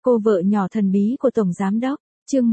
Cô vợ nhỏ thần bí của Tổng Giám Đốc, chương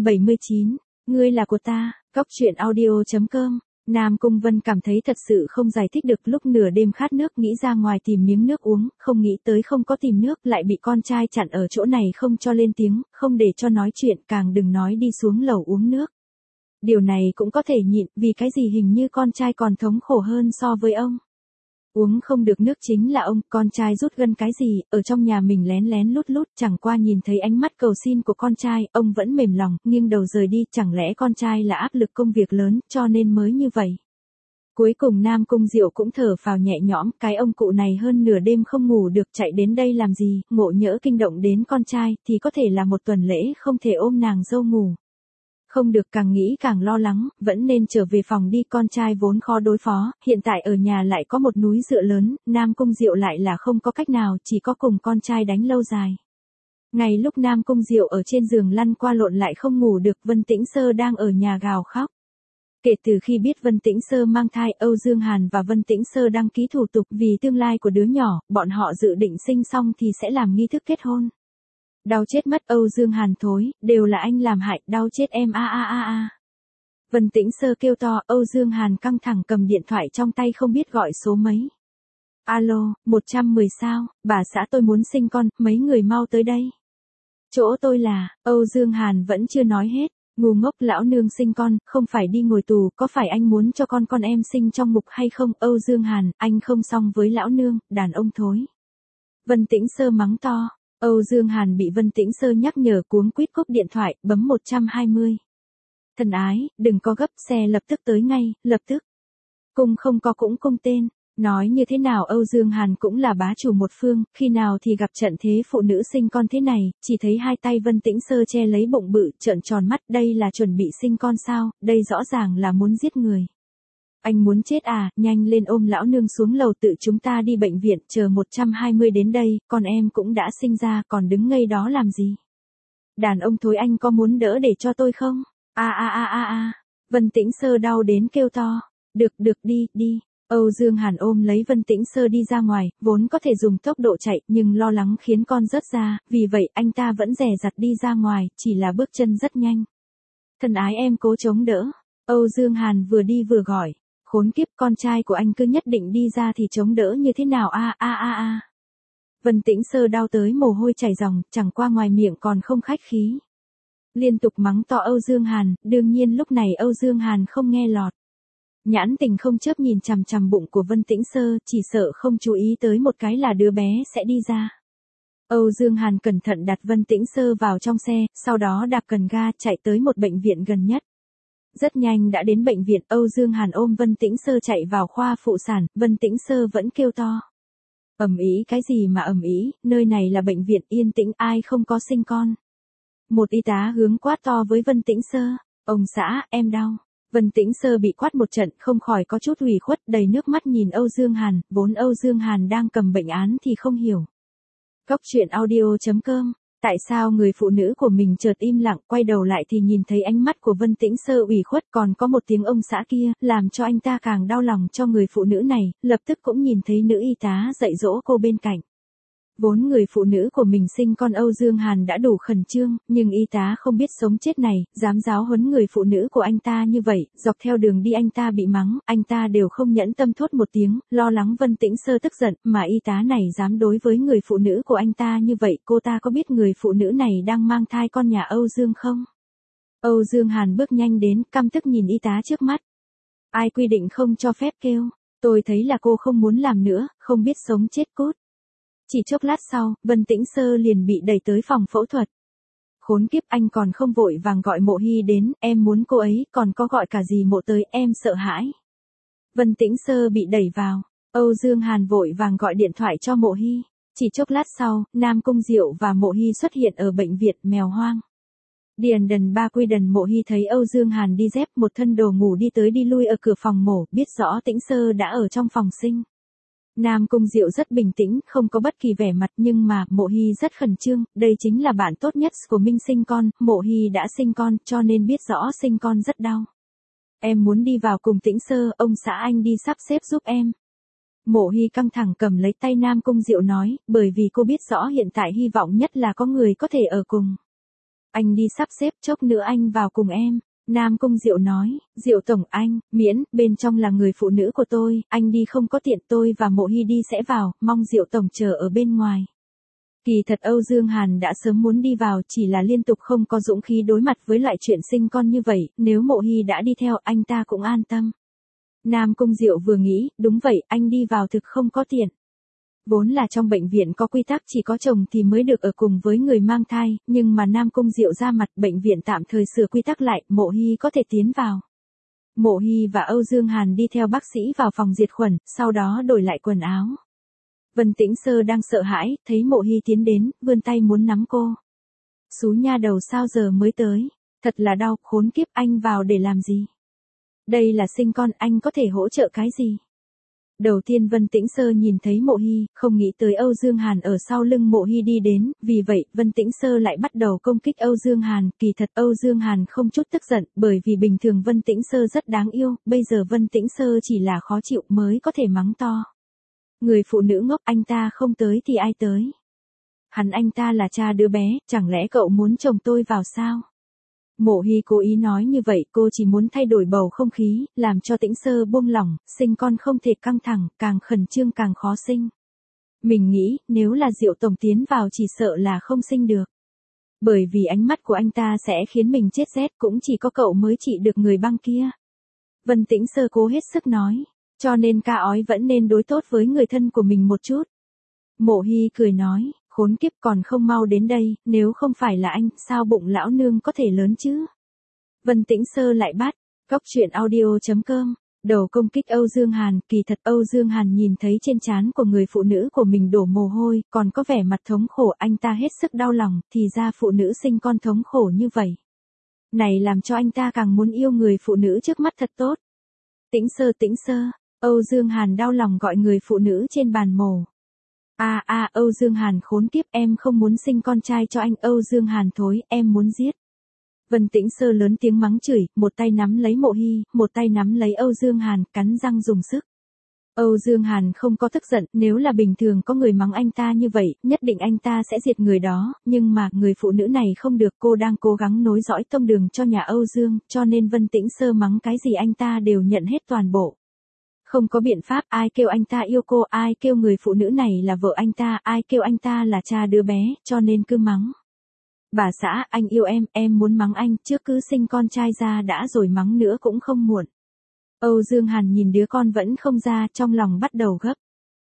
179, ngươi là của ta, Cóc truyện audio.com. Nam Cung Vân cảm thấy thật sự không giải thích được, lúc nửa đêm khát nước nghĩ ra ngoài tìm miếng nước uống, không nghĩ tới không có tìm nước, lại bị con trai chặn ở chỗ này không cho lên tiếng, không để cho nói chuyện, càng đừng nói đi xuống lầu uống nước. Điều này cũng có thể nhịn, vì cái gì hình như con trai còn thống khổ hơn so với ông. Uống không được nước chính là ông, con trai rút gân cái gì, ở trong nhà mình lén lén lút lút, chẳng qua nhìn thấy ánh mắt cầu xin của con trai, ông vẫn mềm lòng, nghiêng đầu rời đi, chẳng lẽ con trai là áp lực công việc lớn, cho nên mới như vậy. Cuối cùng Nam Cung Diệu cũng thở phào nhẹ nhõm, cái ông cụ này hơn nửa đêm không ngủ được chạy đến đây làm gì, ngộ nhỡ kinh động đến con trai, thì có thể là một tuần lễ không thể ôm nàng dâu ngủ. Không được, càng nghĩ càng lo lắng, vẫn nên trở về phòng đi, con trai vốn khó đối phó, hiện tại ở nhà lại có một núi dựa lớn, Nam Cung Diệu lại là không có cách nào, chỉ có cùng con trai đánh lâu dài. Ngay lúc Nam Cung Diệu ở trên giường lăn qua lộn lại không ngủ được, Vân Tĩnh Sơ đang ở nhà gào khóc. Kể từ khi biết Vân Tĩnh Sơ mang thai, Âu Dương Hàn và Vân Tĩnh Sơ đăng ký thủ tục vì tương lai của đứa nhỏ, bọn họ dự định sinh xong thì sẽ làm nghi thức kết hôn. Đau chết mất Âu Dương Hàn thối, đều là anh làm hại, đau chết em a. Vân Tĩnh Sơ kêu to, Âu Dương Hàn căng thẳng cầm điện thoại trong tay không biết gọi số mấy. Alo, 110 sao, bà xã tôi muốn sinh con, mấy người mau tới đây. Chỗ tôi là, Âu Dương Hàn vẫn chưa nói hết, ngu ngốc, lão nương sinh con, không phải đi ngồi tù, có phải anh muốn cho con em sinh trong ngục hay không? Âu Dương Hàn, anh không xong với lão nương, đàn ông thối. Vân Tĩnh Sơ mắng to. Âu Dương Hàn bị Vân Tĩnh Sơ nhắc nhở cuống quýt cúp điện thoại, bấm 120. Thân ái, đừng có gấp, xe lập tức tới ngay, lập tức. Cung không có cũng cung tên, nói như thế nào Âu Dương Hàn cũng là bá chủ một phương, khi nào thì gặp trận thế phụ nữ sinh con thế này, chỉ thấy hai tay Vân Tĩnh Sơ che lấy bụng bự, trợn tròn mắt, đây là chuẩn bị sinh con sao, đây rõ ràng là muốn giết người. Anh muốn chết à, nhanh lên ôm lão nương xuống lầu, tự chúng ta đi bệnh viện, chờ 120 đến đây, con em cũng đã sinh ra, còn đứng ngây đó làm gì? Đàn ông thối, anh có muốn đỡ để cho tôi không? Vân Tĩnh Sơ đau đến kêu to. Được đi. Âu Dương Hàn ôm lấy Vân Tĩnh Sơ đi ra ngoài, vốn có thể dùng tốc độ chạy, nhưng lo lắng khiến con rớt ra, vì vậy anh ta vẫn dè dặt đi ra ngoài, chỉ là bước chân rất nhanh. Thân ái em cố chống đỡ. Âu Dương Hàn vừa đi vừa gọi. Khốn kiếp, con trai của anh cứ nhất định đi ra thì chống đỡ như thế nào a. Vân Tĩnh Sơ đau tới mồ hôi chảy ròng, chẳng qua ngoài miệng còn không khách khí. Liên tục mắng to Âu Dương Hàn, đương nhiên lúc này Âu Dương Hàn không nghe lọt. Nhãn tình không chớp nhìn chằm chằm bụng của Vân Tĩnh Sơ, chỉ sợ không chú ý tới một cái là đứa bé sẽ đi ra. Âu Dương Hàn cẩn thận đặt Vân Tĩnh Sơ vào trong xe, sau đó đạp cần ga chạy tới một bệnh viện gần nhất. Rất nhanh đã đến bệnh viện, Âu Dương Hàn ôm Vân Tĩnh Sơ chạy vào khoa phụ sản, Vân Tĩnh Sơ vẫn kêu to. Ầm ĩ cái gì mà ầm ĩ, nơi này là bệnh viện yên tĩnh, ai không có sinh con. Một y tá hướng quát to với Vân Tĩnh Sơ, ông xã, em đau. Vân Tĩnh Sơ bị quát một trận, không khỏi có chút ủy khuất, đầy nước mắt nhìn Âu Dương Hàn, vốn Âu Dương Hàn đang cầm bệnh án thì không hiểu. Cóc truyện audio.com. Tại sao người phụ nữ của mình chợt im lặng, quay đầu lại thì nhìn thấy ánh mắt của Vân Tĩnh Sơ ủy khuất, còn có một tiếng ông xã kia, làm cho anh ta càng đau lòng cho người phụ nữ này, lập tức cũng nhìn thấy nữ y tá dạy dỗ cô bên cạnh. Vốn người phụ nữ của mình sinh con, Âu Dương Hàn đã đủ khẩn trương, nhưng y tá không biết sống chết này, dám giáo huấn người phụ nữ của anh ta như vậy, dọc theo đường đi anh ta bị mắng, anh ta đều không nhẫn tâm thốt một tiếng, lo lắng Vân Tĩnh Sơ tức giận, mà y tá này dám đối với người phụ nữ của anh ta như vậy, cô ta có biết người phụ nữ này đang mang thai con nhà Âu Dương không? Âu Dương Hàn bước nhanh đến, căm tức nhìn y tá trước mắt. Ai quy định không cho phép kêu, tôi thấy là cô không muốn làm nữa, không biết sống chết cút. Chỉ chốc lát sau, Vân Tĩnh Sơ liền bị đẩy tới phòng phẫu thuật. Khốn kiếp, anh còn không vội vàng gọi Mộ Hy đến, em muốn cô ấy, còn có gọi cả dì Mộ tới, em sợ hãi. Vân Tĩnh Sơ bị đẩy vào, Âu Dương Hàn vội vàng gọi điện thoại cho Mộ Hy. Chỉ chốc lát sau, Nam Cung Diệu và Mộ Hy xuất hiện ở bệnh viện Mèo Hoang. Điền đần ba quy đần, Mộ Hy thấy Âu Dương Hàn đi dép một thân đồ ngủ đi tới đi lui ở cửa phòng mổ, biết rõ Tĩnh Sơ đã ở trong phòng sinh. Nam Cung Diệu rất bình tĩnh, không có bất kỳ vẻ mặt, nhưng mà Mộ Hy rất khẩn trương, đây chính là bạn tốt nhất của Minh sinh con, Mộ Hy đã sinh con, cho nên biết rõ sinh con rất đau. Em muốn đi vào cùng Tĩnh Sơ, ông xã anh đi sắp xếp giúp em. Mộ Hy căng thẳng cầm lấy tay Nam Cung Diệu nói, bởi vì cô biết rõ hiện tại hy vọng nhất là có người có thể ở cùng. Anh đi sắp xếp chốc nữa anh vào cùng em. Nam Cung Diệu nói, Diệu Tổng anh, miễn, bên trong là người phụ nữ của tôi, anh đi không có tiện tôi và Mộ Hy đi sẽ vào, mong Diệu Tổng chờ ở bên ngoài. Kỳ thật Âu Dương Hàn đã sớm muốn đi vào chỉ là liên tục không có dũng khí đối mặt với loại chuyện sinh con như vậy, nếu Mộ Hy đã đi theo anh ta cũng an tâm. Nam Cung Diệu vừa nghĩ, đúng vậy, anh đi vào thực không có tiện. Vốn là trong bệnh viện có quy tắc chỉ có chồng thì mới được ở cùng với người mang thai, nhưng mà Nam Cung Diệu ra mặt bệnh viện tạm thời sửa quy tắc lại, Mộ Hy có thể tiến vào. Mộ Hy và Âu Dương Hàn đi theo bác sĩ vào phòng diệt khuẩn, sau đó đổi lại quần áo. Vân Tĩnh Sơ đang sợ hãi, thấy Mộ Hy tiến đến, vươn tay muốn nắm cô. Xú nha đầu sao giờ mới tới, thật là đau, khốn kiếp, anh vào để làm gì? Đây là sinh con, anh có thể hỗ trợ cái gì? Đầu tiên Vân Tĩnh Sơ nhìn thấy Mộ Hy, không nghĩ tới Âu Dương Hàn ở sau lưng Mộ Hy đi đến, vì vậy Vân Tĩnh Sơ lại bắt đầu công kích Âu Dương Hàn, kỳ thật Âu Dương Hàn không chút tức giận, bởi vì bình thường Vân Tĩnh Sơ rất đáng yêu, bây giờ Vân Tĩnh Sơ chỉ là khó chịu mới có thể mắng to. Người phụ nữ ngốc, anh ta không tới thì ai tới? Anh ta là cha đứa bé, chẳng lẽ cậu muốn chồng tôi vào sao? Mộ Hy cố ý nói như vậy, cô chỉ muốn thay đổi bầu không khí, làm cho Tĩnh Sơ buông lỏng, sinh con không thể căng thẳng, càng khẩn trương càng khó sinh. Mình nghĩ, nếu là Diệu Tổng tiến vào chỉ sợ là không sinh được. Bởi vì ánh mắt của anh ta sẽ khiến mình chết rét, cũng chỉ có cậu mới trị được người băng kia. Vân Tĩnh Sơ cố hết sức nói, cho nên ca ói vẫn nên đối tốt với người thân của mình một chút. Mộ Hy cười nói, khốn kiếp còn không mau đến đây, nếu không phải là anh, sao bụng lão nương có thể lớn chứ? Vân Tĩnh Sơ lại bắt, góc truyện audio.com, đầu công kích Âu Dương Hàn, kỳ thật Âu Dương Hàn nhìn thấy trên trán của người phụ nữ của mình đổ mồ hôi, còn có vẻ mặt thống khổ, anh ta hết sức đau lòng, thì ra phụ nữ sinh con thống khổ như vậy. Này làm cho anh ta càng muốn yêu người phụ nữ trước mắt thật tốt. Tĩnh Sơ, Âu Dương Hàn đau lòng gọi người phụ nữ trên bàn mổ. Âu Dương Hàn khốn kiếp, em không muốn sinh con trai cho anh, Âu Dương Hàn thối, em muốn giết. Vân Tĩnh Sơ lớn tiếng mắng chửi, một tay nắm lấy Mộ Hy, một tay nắm lấy Âu Dương Hàn, cắn răng dùng sức. Âu Dương Hàn không có tức giận, nếu là bình thường có người mắng anh ta như vậy, nhất định anh ta sẽ diệt người đó, nhưng mà người phụ nữ này không được, cô đang cố gắng nối dõi tông đường cho nhà Âu Dương, cho nên Vân Tĩnh Sơ mắng cái gì anh ta đều nhận hết toàn bộ. Không có biện pháp, ai kêu anh ta yêu cô, ai kêu người phụ nữ này là vợ anh ta, ai kêu anh ta là cha đứa bé, cho nên cứ mắng. Bà xã, anh yêu em muốn mắng anh, trước cứ sinh con trai ra đã rồi mắng nữa cũng không muộn. Âu Dương Hàn nhìn đứa con vẫn không ra, trong lòng bắt đầu gấp.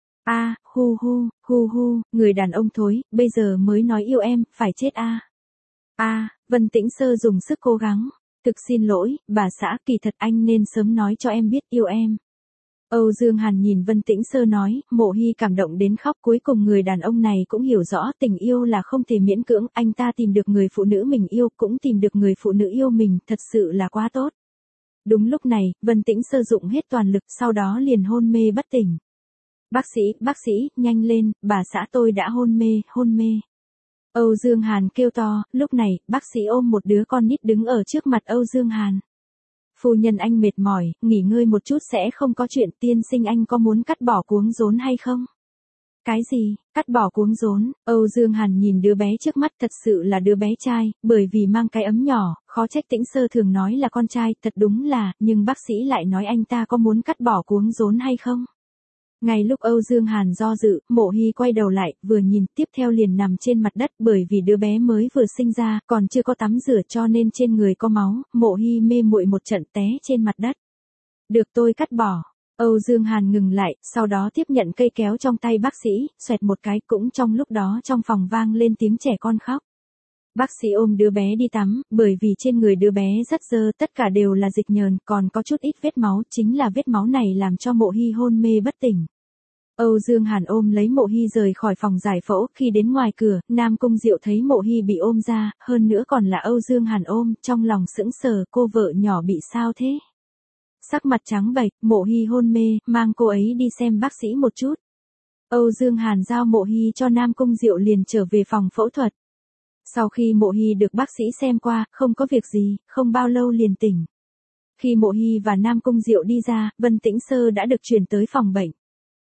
Hu, người đàn ông thối, bây giờ mới nói yêu em, phải chết Vân Tĩnh Sơ dùng sức cố gắng. Thực xin lỗi, bà xã, kỳ thật anh nên sớm nói cho em biết yêu em. Âu Dương Hàn nhìn Vân Tĩnh Sơ nói, Mộ Hy cảm động đến khóc, cuối cùng người đàn ông này cũng hiểu rõ tình yêu là không thể miễn cưỡng, anh ta tìm được người phụ nữ mình yêu, cũng tìm được người phụ nữ yêu mình, thật sự là quá tốt. Đúng lúc này, Vân Tĩnh Sơ dụng hết toàn lực, sau đó liền hôn mê bất tỉnh. Bác sĩ, nhanh lên, bà xã tôi đã hôn mê. Âu Dương Hàn kêu to, lúc này, bác sĩ ôm một đứa con nít đứng ở trước mặt Âu Dương Hàn. Phu nhân anh mệt mỏi, nghỉ ngơi một chút sẽ không có chuyện, tiên sinh anh có muốn cắt bỏ cuống rốn hay không? Cái gì, cắt bỏ cuống rốn? Âu Dương Hàn nhìn đứa bé trước mắt, thật sự là đứa bé trai, bởi vì mang cái ấm nhỏ, khó trách Tĩnh Sơ thường nói là con trai, thật đúng là, nhưng bác sĩ lại nói anh ta có muốn cắt bỏ cuống rốn hay không? Ngay lúc Âu Dương Hàn do dự, Mộ Hy quay đầu lại, vừa nhìn, tiếp theo liền nằm trên mặt đất, bởi vì đứa bé mới vừa sinh ra, còn chưa có tắm rửa cho nên trên người có máu, Mộ Hy mê muội một trận té trên mặt đất. Được tôi cắt bỏ. Âu Dương Hàn ngừng lại, sau đó tiếp nhận cây kéo trong tay bác sĩ, xoẹt một cái, cũng trong lúc đó trong phòng vang lên tiếng trẻ con khóc. Bác sĩ ôm đứa bé đi tắm, bởi vì trên người đứa bé rất dơ, tất cả đều là dịch nhờn, còn có chút ít vết máu, chính là vết máu này làm cho Mộ Hy hôn mê bất tỉnh. Âu Dương Hàn ôm lấy Mộ Hy rời khỏi phòng giải phẫu, khi đến ngoài cửa, Nam Cung Diệu thấy Mộ Hy bị ôm ra, hơn nữa còn là Âu Dương Hàn ôm, trong lòng sững sờ, cô vợ nhỏ bị sao thế? Sắc mặt trắng bệch, Mộ Hy hôn mê, mang cô ấy đi xem bác sĩ một chút. Âu Dương Hàn giao Mộ Hy cho Nam Cung Diệu liền trở về phòng phẫu thuật. Sau khi Mộ Hy được bác sĩ xem qua, không có việc gì, không bao lâu liền tỉnh. Khi Mộ Hy và Nam Cung Diệu đi ra, Vân Tĩnh Sơ đã được chuyển tới phòng bệnh.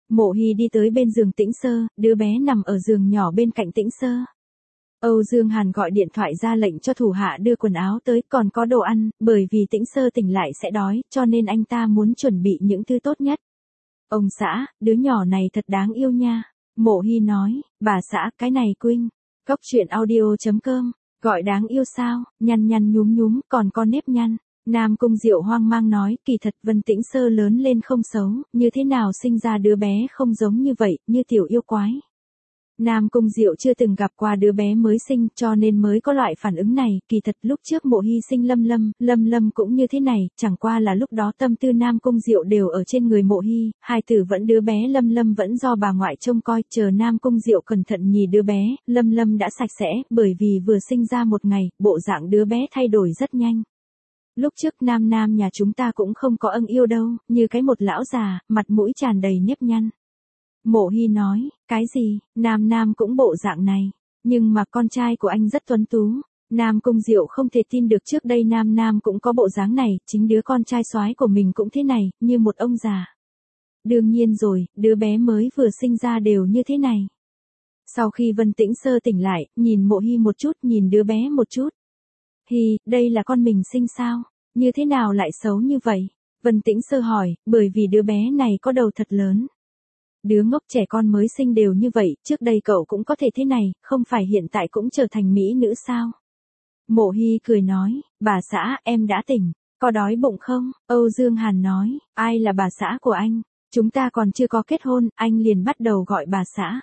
Mộ Hy đi tới bên giường Tĩnh Sơ, đứa bé nằm ở giường nhỏ bên cạnh Tĩnh Sơ. Âu Dương Hàn gọi điện thoại ra lệnh cho thủ hạ đưa quần áo tới, còn có đồ ăn, bởi vì Tĩnh Sơ tỉnh lại sẽ đói, cho nên anh ta muốn chuẩn bị những thứ tốt nhất. Ông xã, đứa nhỏ này thật đáng yêu nha. Mộ Hy nói, bà xã, cái này Quynh. Cóc truyện audio.com, gọi đáng yêu sao, nhăn nhăn nhúm nhúm, còn có nếp nhăn. Nam Cung Diệu hoang mang nói, kỳ thật Vân Tĩnh Sơ lớn lên không xấu, như thế nào sinh ra đứa bé không giống như vậy, như tiểu yêu quái. Nam Cung Diệu chưa từng gặp qua đứa bé mới sinh, cho nên mới có loại phản ứng này, kỳ thật lúc trước Mộ Hy sinh Lâm Lâm cũng như thế này, chẳng qua là lúc đó tâm tư Nam Cung Diệu đều ở trên người Mộ Hy, hai tử vẫn đứa bé Lâm Lâm vẫn do bà ngoại trông coi, chờ Nam Cung Diệu cẩn thận nhìn đứa bé, Lâm Lâm đã sạch sẽ, bởi vì vừa sinh ra một ngày, bộ dạng đứa bé thay đổi rất nhanh. Lúc trước Nam nhà chúng ta cũng không có ân yêu đâu, như cái một lão già, mặt mũi tràn đầy nếp nhăn. Mộ Hy nói, cái gì, Nam cũng bộ dạng này, nhưng mà con trai của anh rất tuấn tú. Nam Cung Diệu không thể tin được trước đây Nam cũng có bộ dáng này, chính đứa con trai soái của mình cũng thế này, như một ông già. Đương nhiên rồi, đứa bé mới vừa sinh ra đều như thế này. Sau khi Vân Tĩnh Sơ tỉnh lại, nhìn Mộ Hy một chút, nhìn đứa bé một chút. Hy, đây là con mình sinh sao? Như thế nào lại xấu như vậy? Vân Tĩnh Sơ hỏi, bởi vì đứa bé này có đầu thật lớn. Đứa ngốc trẻ con mới sinh đều như vậy, trước đây cậu cũng có thể thế này, không phải hiện tại cũng trở thành mỹ nữ sao? Mộ Hy cười nói, bà xã, em đã tỉnh, có đói bụng không? Âu Dương Hàn nói, ai là bà xã của anh? Chúng ta còn chưa có kết hôn, anh liền bắt đầu gọi bà xã.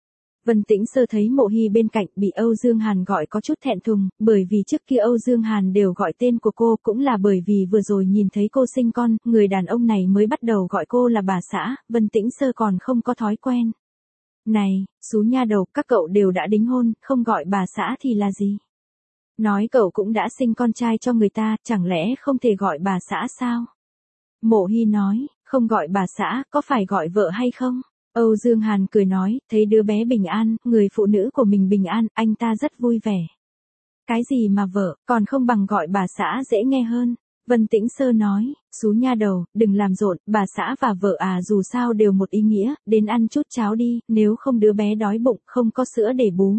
Vân Tĩnh Sơ thấy Mộ Hy bên cạnh bị Âu Dương Hàn gọi có chút thẹn thùng, bởi vì trước kia Âu Dương Hàn đều gọi tên của cô, cũng là bởi vì vừa rồi nhìn thấy cô sinh con, người đàn ông này mới bắt đầu gọi cô là bà xã, Vân Tĩnh Sơ còn không có thói quen. Này, xú nha đầu, các cậu đều đã đính hôn, không gọi bà xã thì là gì? Nói cậu cũng đã sinh con trai cho người ta, chẳng lẽ không thể gọi bà xã sao? Mộ Hy nói, không gọi bà xã, có phải gọi vợ hay không? Âu Dương Hàn cười nói, thấy đứa bé bình an, người phụ nữ của mình bình an, anh ta rất vui vẻ. Cái gì mà vợ, còn không bằng gọi bà xã dễ nghe hơn. Vân Tĩnh Sơ nói, xú nha đầu, đừng làm rộn, bà xã và vợ à dù sao đều một ý nghĩa, đến ăn chút cháo đi, nếu không đứa bé đói bụng, không có sữa để bú.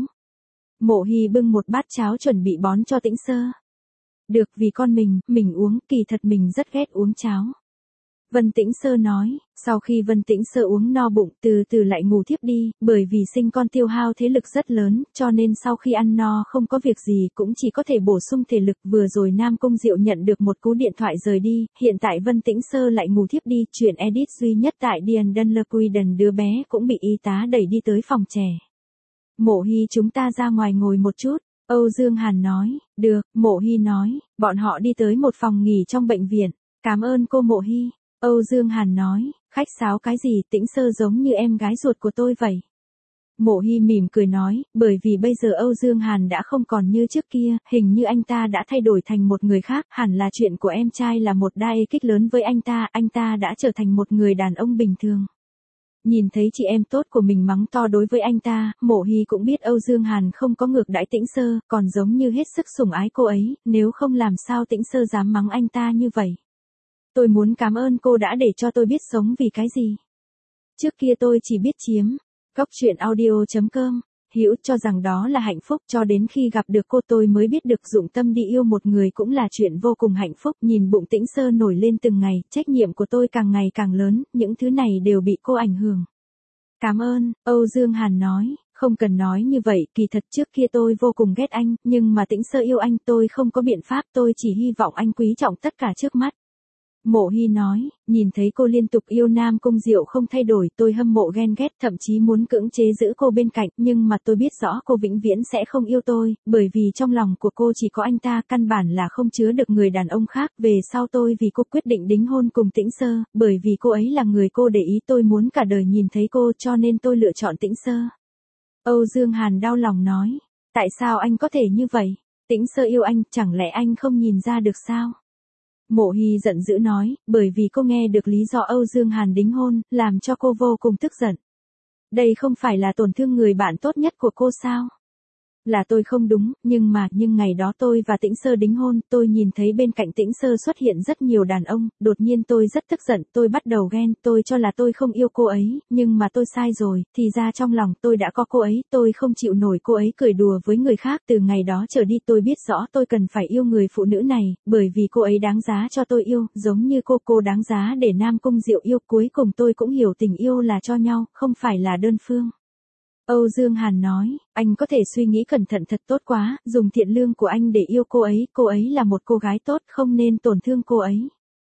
Mộ Hy bưng một bát cháo chuẩn bị bón cho Tĩnh Sơ. Được, vì con mình uống, kỳ thật mình rất ghét uống cháo. Vân Tĩnh Sơ nói, sau khi Vân Tĩnh Sơ uống no bụng từ từ lại ngủ thiếp đi, bởi vì sinh con tiêu hao thế lực rất lớn, cho nên sau khi ăn no không có việc gì cũng chỉ có thể bổ sung thể lực. Vừa rồi Nam Cung Diệu nhận được một cú điện thoại rời đi, hiện tại Vân Tĩnh Sơ lại ngủ thiếp đi, chuyện edit duy nhất tại Dian Dunlequiden đứa bé cũng bị y tá đẩy đi tới phòng trẻ. Mộ Hy chúng ta ra ngoài ngồi một chút, Âu Dương Hàn nói, được, Mộ Hy nói, bọn họ đi tới một phòng nghỉ trong bệnh viện, cảm ơn cô Mộ Hy. Âu Dương Hàn nói, khách sáo cái gì, Tĩnh Sơ giống như em gái ruột của tôi vậy. Mộ Hy mỉm cười nói, bởi vì bây giờ Âu Dương Hàn đã không còn như trước kia, hình như anh ta đã thay đổi thành một người khác, hẳn là chuyện của em trai là một đa kích lớn với anh ta đã trở thành một người đàn ông bình thường. Nhìn thấy chị em tốt của mình mắng to đối với anh ta, Mộ Hy cũng biết Âu Dương Hàn không có ngược đãi Tĩnh Sơ, còn giống như hết sức sủng ái cô ấy, nếu không làm sao Tĩnh Sơ dám mắng anh ta như vậy. Tôi muốn cảm ơn cô đã để cho tôi biết sống vì cái gì. Trước kia tôi chỉ biết chiếm. Cóc truyện audio.com, Hữu cho rằng đó là hạnh phúc, cho đến khi gặp được cô tôi mới biết được dụng tâm đi yêu một người cũng là chuyện vô cùng hạnh phúc. Nhìn bụng Tĩnh Sơ nổi lên từng ngày, trách nhiệm của tôi càng ngày càng lớn, những thứ này đều bị cô ảnh hưởng. Cảm ơn, Âu Dương Hàn nói, không cần nói như vậy, kỳ thật trước kia tôi vô cùng ghét anh, nhưng mà Tĩnh Sơ yêu anh, tôi không có biện pháp, tôi chỉ hy vọng anh quý trọng tất cả trước mắt. Mộ Hy nói, nhìn thấy cô liên tục yêu Nam Cung Diệu không thay đổi, tôi hâm mộ ghen ghét, thậm chí muốn cưỡng chế giữ cô bên cạnh, nhưng mà tôi biết rõ cô vĩnh viễn sẽ không yêu tôi, bởi vì trong lòng của cô chỉ có anh ta, căn bản là không chứa được người đàn ông khác. Về sau tôi vì cô quyết định đính hôn cùng Tĩnh Sơ, bởi vì cô ấy là người cô để ý, tôi muốn cả đời nhìn thấy cô, cho nên tôi lựa chọn Tĩnh Sơ. Âu Dương Hàn đau lòng nói, tại sao anh có thể như vậy? Tĩnh Sơ yêu anh, chẳng lẽ anh không nhìn ra được sao? Mộ Hy giận dữ nói, bởi vì cô nghe được lý do Âu Dương Hàn đính hôn, làm cho cô vô cùng tức giận. Đây không phải là tổn thương người bạn tốt nhất của cô sao? Là tôi không đúng, nhưng ngày đó tôi và Tĩnh Sơ đính hôn, tôi nhìn thấy bên cạnh Tĩnh Sơ xuất hiện rất nhiều đàn ông, đột nhiên tôi rất tức giận, tôi bắt đầu ghen, tôi cho là tôi không yêu cô ấy, nhưng mà tôi sai rồi, thì ra trong lòng tôi đã có cô ấy, tôi không chịu nổi cô ấy cười đùa với người khác, từ ngày đó trở đi tôi biết rõ tôi cần phải yêu người phụ nữ này, bởi vì cô ấy đáng giá cho tôi yêu, giống như cô đáng giá để Nam Cung Diệu yêu, cuối cùng tôi cũng hiểu tình yêu là cho nhau, không phải là đơn phương. Âu Dương Hàn nói, anh có thể suy nghĩ cẩn thận thật tốt quá, dùng thiện lương của anh để yêu cô ấy là một cô gái tốt, không nên tổn thương cô ấy.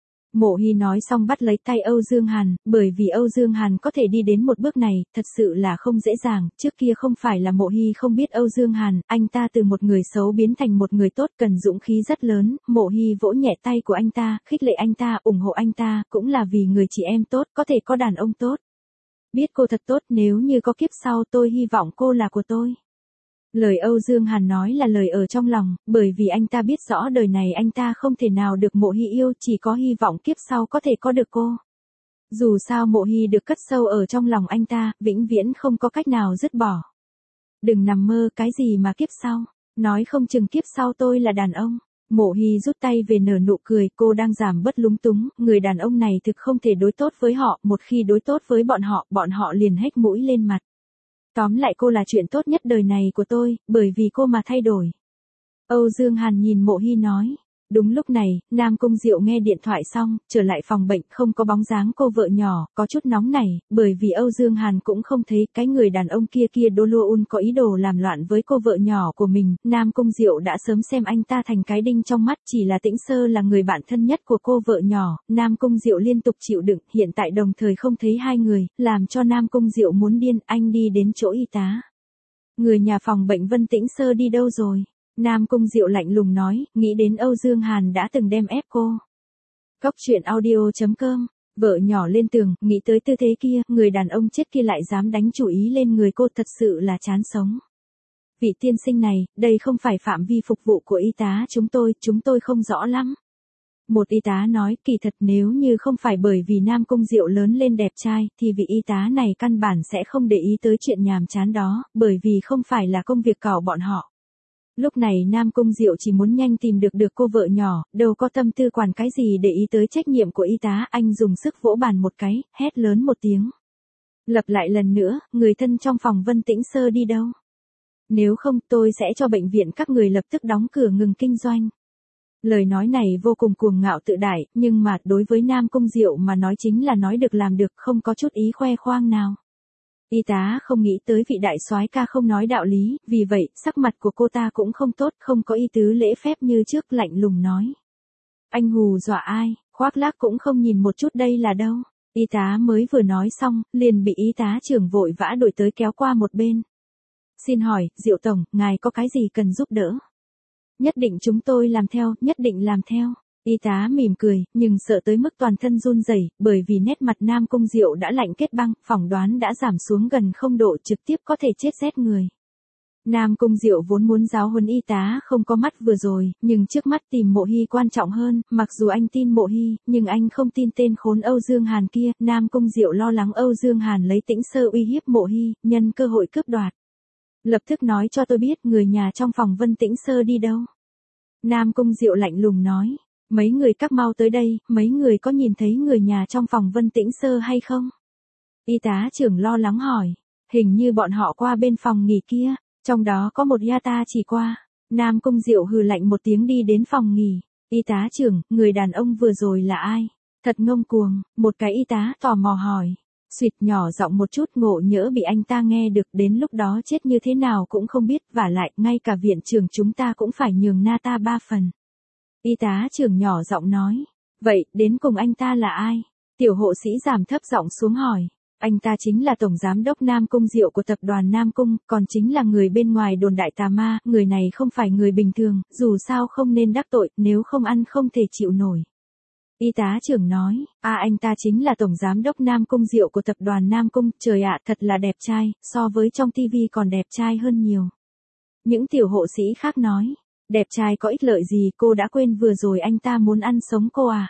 Mộ Hy nói xong bắt lấy tay Âu Dương Hàn, bởi vì Âu Dương Hàn có thể đi đến một bước này, thật sự là không dễ dàng, trước kia không phải là Mộ Hy không biết Âu Dương Hàn, anh ta từ một người xấu biến thành một người tốt cần dũng khí rất lớn, Mộ Hy vỗ nhẹ tay của anh ta, khích lệ anh ta, ủng hộ anh ta, cũng là vì người chị em tốt, có thể có đàn ông tốt. Biết cô thật tốt, nếu như có kiếp sau tôi hy vọng cô là của tôi. Lời Âu Dương Hàn nói là lời ở trong lòng, bởi vì anh ta biết rõ đời này anh ta không thể nào được Mộ Hy yêu, chỉ có hy vọng kiếp sau có thể có được cô. Dù sao Mộ Hy được cất sâu ở trong lòng anh ta, vĩnh viễn không có cách nào dứt bỏ. Đừng nằm mơ cái gì mà kiếp sau, nói không chừng kiếp sau tôi là đàn ông. Mộ Hy rút tay về nở nụ cười, cô đang giảm bớt lúng túng, người đàn ông này thực không thể đối tốt với họ, một khi đối tốt với bọn họ liền hết mũi lên mặt. Tóm lại cô là chuyện tốt nhất đời này của tôi, bởi vì cô mà thay đổi. Âu Dương Hàn nhìn Mộ Hy nói. Đúng lúc này, Nam Cung Diệu nghe điện thoại xong, trở lại phòng bệnh, không có bóng dáng cô vợ nhỏ, có chút nóng nảy, bởi vì Âu Dương Hàn cũng không thấy cái người đàn ông kia Doluun có ý đồ làm loạn với cô vợ nhỏ của mình, Nam Cung Diệu đã sớm xem anh ta thành cái đinh trong mắt, chỉ là Tĩnh Sơ là người bạn thân nhất của cô vợ nhỏ, Nam Cung Diệu liên tục chịu đựng, hiện tại đồng thời không thấy hai người, làm cho Nam Cung Diệu muốn điên, anh đi đến chỗ y tá. Người nhà phòng bệnh Vân Tĩnh Sơ đi đâu rồi? Nam Cung Diệu lạnh lùng nói, nghĩ đến Âu Dương Hàn đã từng đem ép cô. Cóc truyện audio.com, vợ nhỏ lên tường, nghĩ tới tư thế kia, người đàn ông chết kia lại dám đánh chủ ý lên người cô, thật sự là chán sống. Vị tiên sinh này, đây không phải phạm vi phục vụ của y tá chúng tôi không rõ lắm. Một y tá nói, kỳ thật nếu như không phải bởi vì Nam Cung Diệu lớn lên đẹp trai, thì vị y tá này căn bản sẽ không để ý tới chuyện nhàm chán đó, bởi vì không phải là công việc của bọn họ. Lúc này Nam Cung Diệu chỉ muốn nhanh tìm được cô vợ nhỏ, đâu có tâm tư quản cái gì để ý tới trách nhiệm của y tá, anh dùng sức vỗ bàn một cái, hét lớn một tiếng. Lặp lại lần nữa, người thân trong phòng Vân Tĩnh Sơ đi đâu? Nếu không tôi sẽ cho bệnh viện các người lập tức đóng cửa ngừng kinh doanh. Lời nói này vô cùng cuồng ngạo tự đại, nhưng mà đối với Nam Cung Diệu mà nói chính là nói được làm được, không có chút ý khoe khoang nào. Y tá không nghĩ tới vị đại soái ca không nói đạo lý, vì vậy, sắc mặt của cô ta cũng không tốt, không có ý tứ lễ phép như trước, lạnh lùng nói. Anh hù dọa ai, khoác lác cũng không nhìn một chút đây là đâu. Y tá mới vừa nói xong, liền bị y tá trưởng vội vã đuổi tới kéo qua một bên. Xin hỏi, Diệu Tổng, ngài có cái gì cần giúp đỡ? Nhất định chúng tôi làm theo, nhất định làm theo. Y tá mỉm cười, nhưng sợ tới mức toàn thân run rẩy, bởi vì nét mặt Nam Cung Diệu đã lạnh kết băng, phỏng đoán đã giảm xuống gần 0 độ, trực tiếp có thể chết rét người. Nam Cung Diệu vốn muốn giáo huấn y tá không có mắt vừa rồi, nhưng trước mắt tìm Mộ Hy quan trọng hơn, mặc dù anh tin Mộ Hy, nhưng anh không tin tên khốn Âu Dương Hàn kia, Nam Cung Diệu lo lắng Âu Dương Hàn lấy Tĩnh Sơ uy hiếp Mộ Hy, nhân cơ hội cướp đoạt. Lập tức nói cho tôi biết người nhà trong phòng Vân Tĩnh Sơ đi đâu. Nam Cung Diệu lạnh lùng nói. Mấy người các mau tới đây, mấy người có nhìn thấy người nhà trong phòng Vân Tĩnh Sơ hay không? Y tá trưởng lo lắng hỏi. Hình như bọn họ qua bên phòng nghỉ kia, trong đó có một yata chỉ qua. Nam Cung Diệu hừ lạnh một tiếng đi đến phòng nghỉ. Y tá trưởng, người đàn ông vừa rồi là ai? Thật ngông cuồng, một cái y tá tò mò hỏi. Xuyệt nhỏ giọng một chút, ngộ nhỡ bị anh ta nghe được, đến lúc đó chết như thế nào cũng không biết, vả lại ngay cả viện trưởng chúng ta cũng phải nhường Nata 3 phần. Y tá trưởng nhỏ giọng nói. Vậy, đến cùng anh ta là ai? Tiểu hộ sĩ giảm thấp giọng xuống hỏi. Anh ta chính là Tổng Giám đốc Nam Cung Diệu của tập đoàn Nam Cung, còn chính là người bên ngoài đồn đại tà ma, người này không phải người bình thường, dù sao không nên đắc tội, nếu không ăn không thể chịu nổi. Y tá trưởng nói, anh ta chính là Tổng Giám đốc Nam Cung Diệu của tập đoàn Nam Cung, trời ạ, thật là đẹp trai, so với trong TV còn đẹp trai hơn nhiều. Những tiểu hộ sĩ khác nói. Đẹp trai có ích lợi gì, cô đã quên vừa rồi anh ta muốn ăn sống cô à?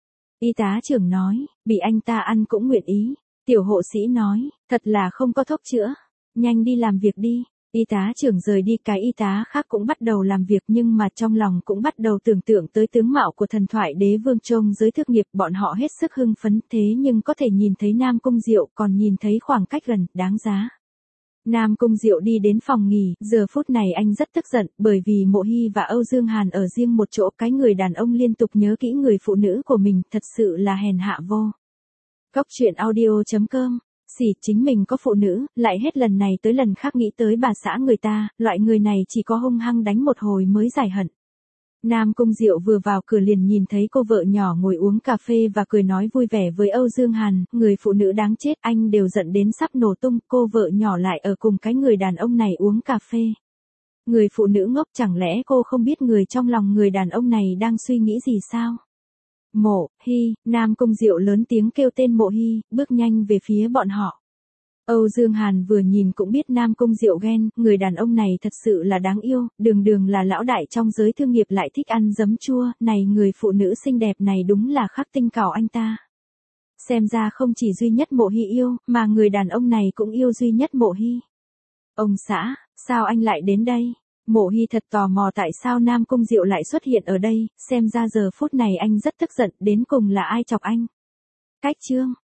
Y tá trưởng nói, bị anh ta ăn cũng nguyện ý. Tiểu hộ sĩ nói, thật là không có thuốc chữa. Nhanh đi làm việc đi. Y tá trưởng rời đi, cái y tá khác cũng bắt đầu làm việc, nhưng mà trong lòng cũng bắt đầu tưởng tượng tới tướng mạo của thần thoại đế vương trông giới thước nghiệp. Bọn họ hết sức hưng phấn, thế nhưng có thể nhìn thấy Nam Cung Diệu, còn nhìn thấy khoảng cách gần, đáng giá. Nam Cung Diệu đi đến phòng nghỉ, giờ phút này anh rất tức giận, bởi vì Mộ Hy và Âu Dương Hàn ở riêng một chỗ, cái người đàn ông liên tục nhớ kỹ người phụ nữ của mình, thật sự là hèn hạ vô. Cóc truyện audio.com. Xỉ, chính mình có phụ nữ, lại hết lần này tới lần khác nghĩ tới bà xã người ta, loại người này chỉ có hung hăng đánh một hồi mới giải hận. Nam Cung Diệu vừa vào cửa liền nhìn thấy cô vợ nhỏ ngồi uống cà phê và cười nói vui vẻ với Âu Dương Hàn, người phụ nữ đáng chết, anh đều giận đến sắp nổ tung, cô vợ nhỏ lại ở cùng cái người đàn ông này uống cà phê. Người phụ nữ ngốc, chẳng lẽ cô không biết người trong lòng người đàn ông này đang suy nghĩ gì sao? Mộ Hy, Nam Cung Diệu lớn tiếng kêu tên Mộ Hy, bước nhanh về phía bọn họ. Âu Dương Hàn vừa nhìn cũng biết Nam Cung Diệu ghen, người đàn ông này thật sự là đáng yêu, đường đường là lão đại trong giới thương nghiệp lại thích ăn giấm chua, này người phụ nữ xinh đẹp này đúng là khắc tinh cào anh ta. Xem ra không chỉ duy nhất Mộ Hy yêu, mà người đàn ông này cũng yêu duy nhất Mộ Hy. Ông xã, sao anh lại đến đây? Mộ Hy thật tò mò tại sao Nam Cung Diệu lại xuất hiện ở đây, xem ra giờ phút này anh rất tức giận, đến cùng là ai chọc anh. Cách chương.